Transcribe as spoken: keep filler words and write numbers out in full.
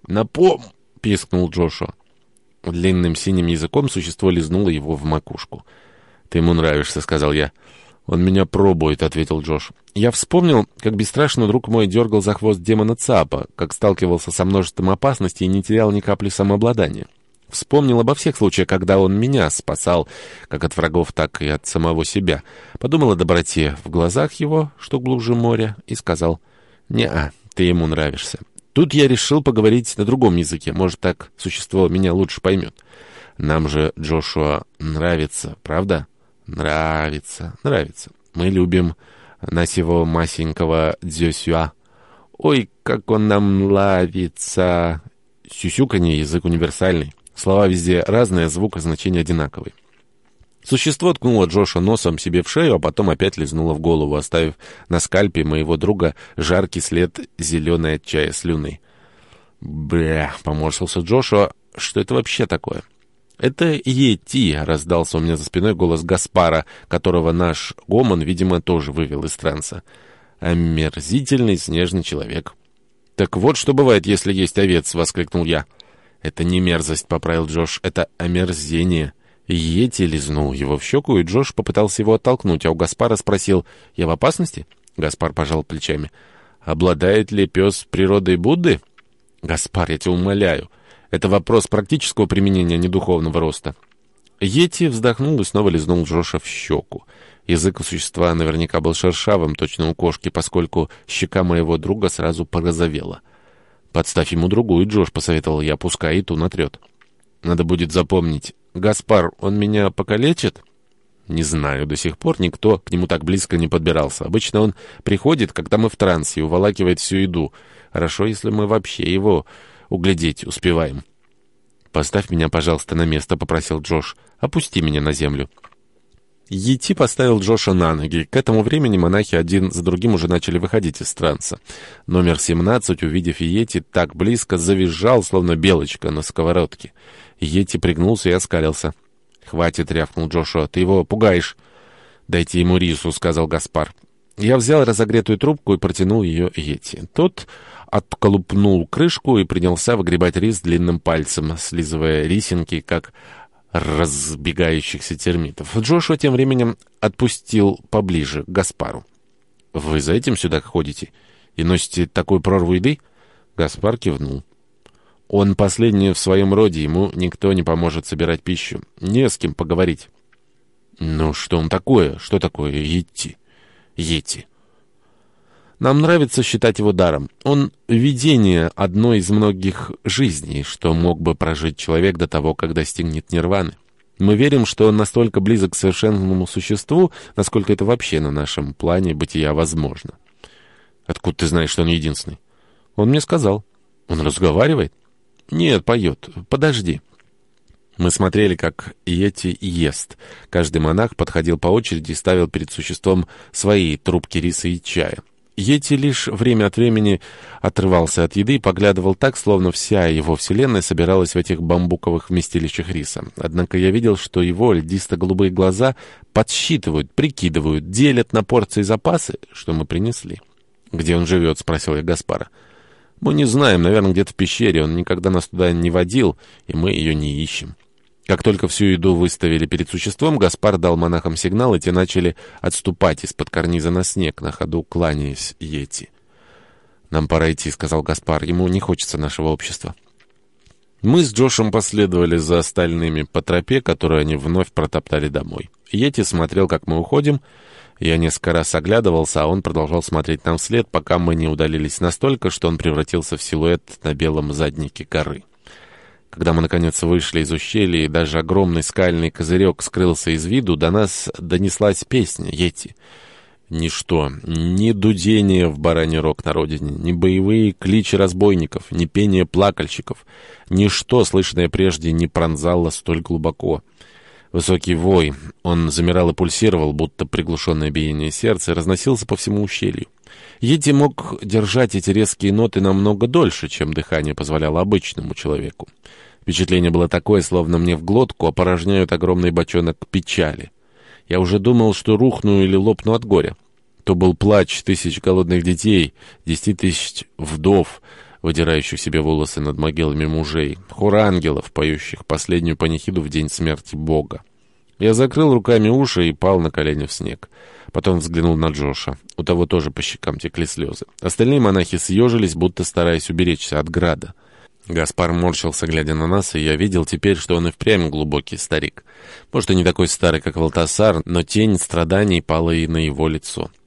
«Напом!» — пискнул Джошуа. Длинным синим языком существо лизнуло его в макушку. «Ты ему нравишься», — сказал я. «Он меня пробует», — ответил Джош. Я вспомнил, как бесстрашно друг мой дергал за хвост демона Цапа, как сталкивался со множеством опасностей и не терял ни капли самообладания. Вспомнил обо всех случаях, когда он меня спасал, как от врагов, так и от самого себя. Подумал о доброте в глазах его, что глубже моря, и сказал: «Не-а, ты ему нравишься». Тут я решил поговорить на другом языке, может, так существо меня лучше поймет. Нам же Джошуа нравится, правда? Нравится, нравится. Мы любим нашего масенького Дзюсюа. Ой, как он нам нравится. Сюсюканье — язык универсальный. Слова везде разные, звук и значение одинаковый. Существо ткнуло Джоша носом себе в шею, а потом опять лизнуло в голову, оставив на скальпе моего друга жаркий след зеленой от чая слюны. «Бля!» — поморщился Джошуа. «Что это вообще такое?» «Это Йети!» — раздался у меня за спиной голос Гаспара, которого наш гомон, видимо, тоже вывел из транса. «Омерзительный снежный человек». «Так вот, что бывает, если есть овец!» — воскликнул я. «Это не мерзость», — поправил Джош, — «это омерзение». Йети лизнул его в щеку, и Джош попытался его оттолкнуть, а у Гаспара спросил: «Я в опасности?» Гаспар пожал плечами. «Обладает ли пес природой Будды?» «Гаспар, я тебя умоляю, это вопрос практического применения, а не духовного роста». Йети вздохнул и снова лизнул Джоша в щеку. Язык у существа наверняка был шершавым, точно у кошки, поскольку щека моего друга сразу порозовела. «Подставь ему другую, Джош», — посоветовал я, — «пускай и ту натрет». «Надо будет запомнить. Гаспар, он меня покалечит?» «Не знаю, до сих пор никто к нему так близко не подбирался. Обычно он приходит, когда мы в трансе, и уволакивает всю еду. Хорошо, если мы вообще его углядеть успеваем». «Поставь меня, пожалуйста, на место», — попросил Джош. «Опусти меня на землю». Йети поставил Джоша на ноги. К этому времени монахи один за другим уже начали выходить из транса. Номер семнадцать, увидев Йети так близко, завизжал, словно белочка на сковородке. Йети пригнулся и оскалился. «Хватит», — рявкнул Джошуа, — «ты его пугаешь». «Дайте ему рису», — сказал Гаспар. Я взял разогретую трубку и протянул ее Йети. Тот отколупнул крышку и принялся выгребать рис длинным пальцем, слизывая рисинки, как разбегающихся термитов. Джошуа тем временем отпустил поближе к Гаспару. «Вы за этим сюда ходите и носите такую прорву еды?» Гаспар кивнул. «Он последний в своем роде, ему никто не поможет собирать пищу. Не с кем поговорить». «Ну, что он такое? Что такое Йети?» «Йети. Нам нравится считать его даром. Он — видение одной из многих жизней, что мог бы прожить человек до того, как достигнет нирваны. Мы верим, что он настолько близок к совершенному существу, насколько это вообще на нашем плане бытия возможно». «Откуда ты знаешь, что он единственный?» «Он мне сказал». «Он разговаривает?» «Нет, поет. Подожди». Мы смотрели, как Йети ест. Каждый монах подходил по очереди и ставил перед существом свои трубки риса и чая. Йети лишь время от времени отрывался от еды и поглядывал так, словно вся его вселенная собиралась в этих бамбуковых вместилищах риса. Однако я видел, что его льдисто-голубые глаза подсчитывают, прикидывают, делят на порции запасы, что мы принесли. «Где он живет?» — спросил я Гаспара. «Мы не знаем, наверное, где-то в пещере. Он никогда нас туда не водил, и мы ее не ищем». Как только всю еду выставили перед существом, Гаспар дал монахам сигнал, и те начали отступать из-под карниза на снег, на ходу кланяясь Йети. «Нам пора идти», — сказал Гаспар. «Ему не хочется нашего общества». Мы с Джошем последовали за остальными по тропе, которую они вновь протоптали домой. Йети смотрел, как мы уходим. Я несколько раз оглядывался, а он продолжал смотреть нам вслед, пока мы не удалились настолько, что он превратился в силуэт на белом заднике горы. Когда мы, наконец, вышли из ущелья, и даже огромный скальный козырек скрылся из виду, до нас донеслась песня Йети. Ничто, ни дудение в бараний рог на родине, ни боевые кличи разбойников, ни пение плакальщиков, ничто, слышанное прежде, не пронзало столь глубоко. Высокий вой, он замирал и пульсировал, будто приглушенное биение сердца, и разносился по всему ущелью. Йети мог держать эти резкие ноты намного дольше, чем дыхание позволяло обычному человеку. Впечатление было такое, словно мне в глотку опорожняют огромный бочонок печали. Я уже думал, что рухну или лопну от горя. То был плач тысяч голодных детей, десяти тысяч вдов, выдирающих себе волосы над могилами мужей, хор ангелов, поющих последнюю панихиду в день смерти Бога. Я закрыл руками уши и пал на колени в снег. Потом взглянул на Джоша. У того тоже по щекам текли слезы. Остальные монахи съежились, будто стараясь уберечься от града. Гаспар морщился, глядя на нас, и я видел теперь, что он и впрямь глубокий старик. Может, и не такой старый, как Валтасар, но тень страданий пала и на его лицо.